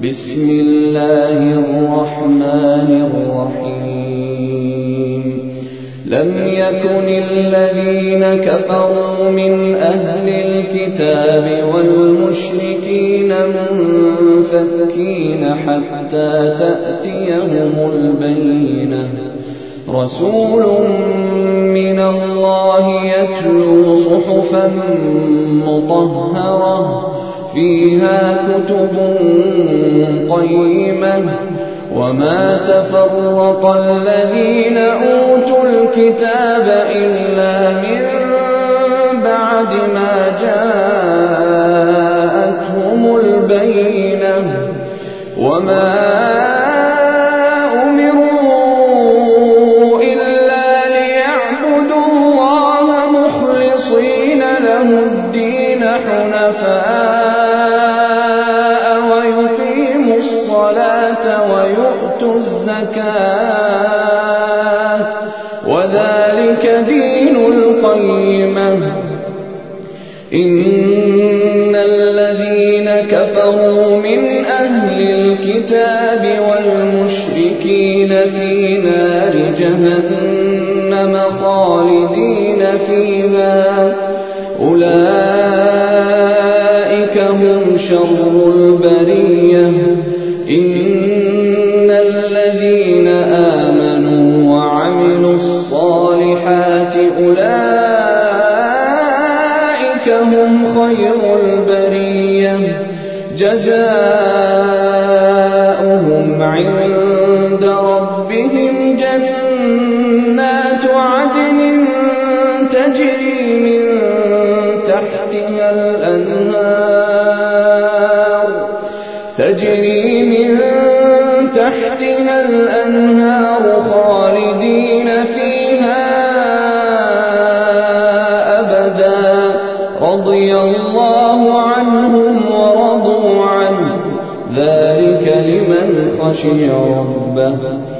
بسم الله الرحمن الرحيم لم يكن الذين كفروا من أهل الكتاب والمشركين منفكين حتى تأتيهم البينة رسول من الله يتلو صحفا مطهرة فيها كتب قيمة وما تفرق الذين أوتوا الكتاب إلا من بعد ما جاءتهم البينة وما أمروا إلا ليعبدوا الله مخلصين له الدين حنفاء ويقيموا الصلاة ويؤتوا الزكاة وذلك دين القيمة إن الذين كفروا من أهل الكتاب والمشركين في نار جهنم خالدين فيها أولئك هم شر البرية إن الذين آمنوا وعملوا الصالحات أولئك هم خير البرية جزاؤهم عند ربهم جنات عدن تجري من تحتها الأنهار خالدين فيها أبدا رضي الله عنهم ورضوا عنه ذلك لمن خشي ربه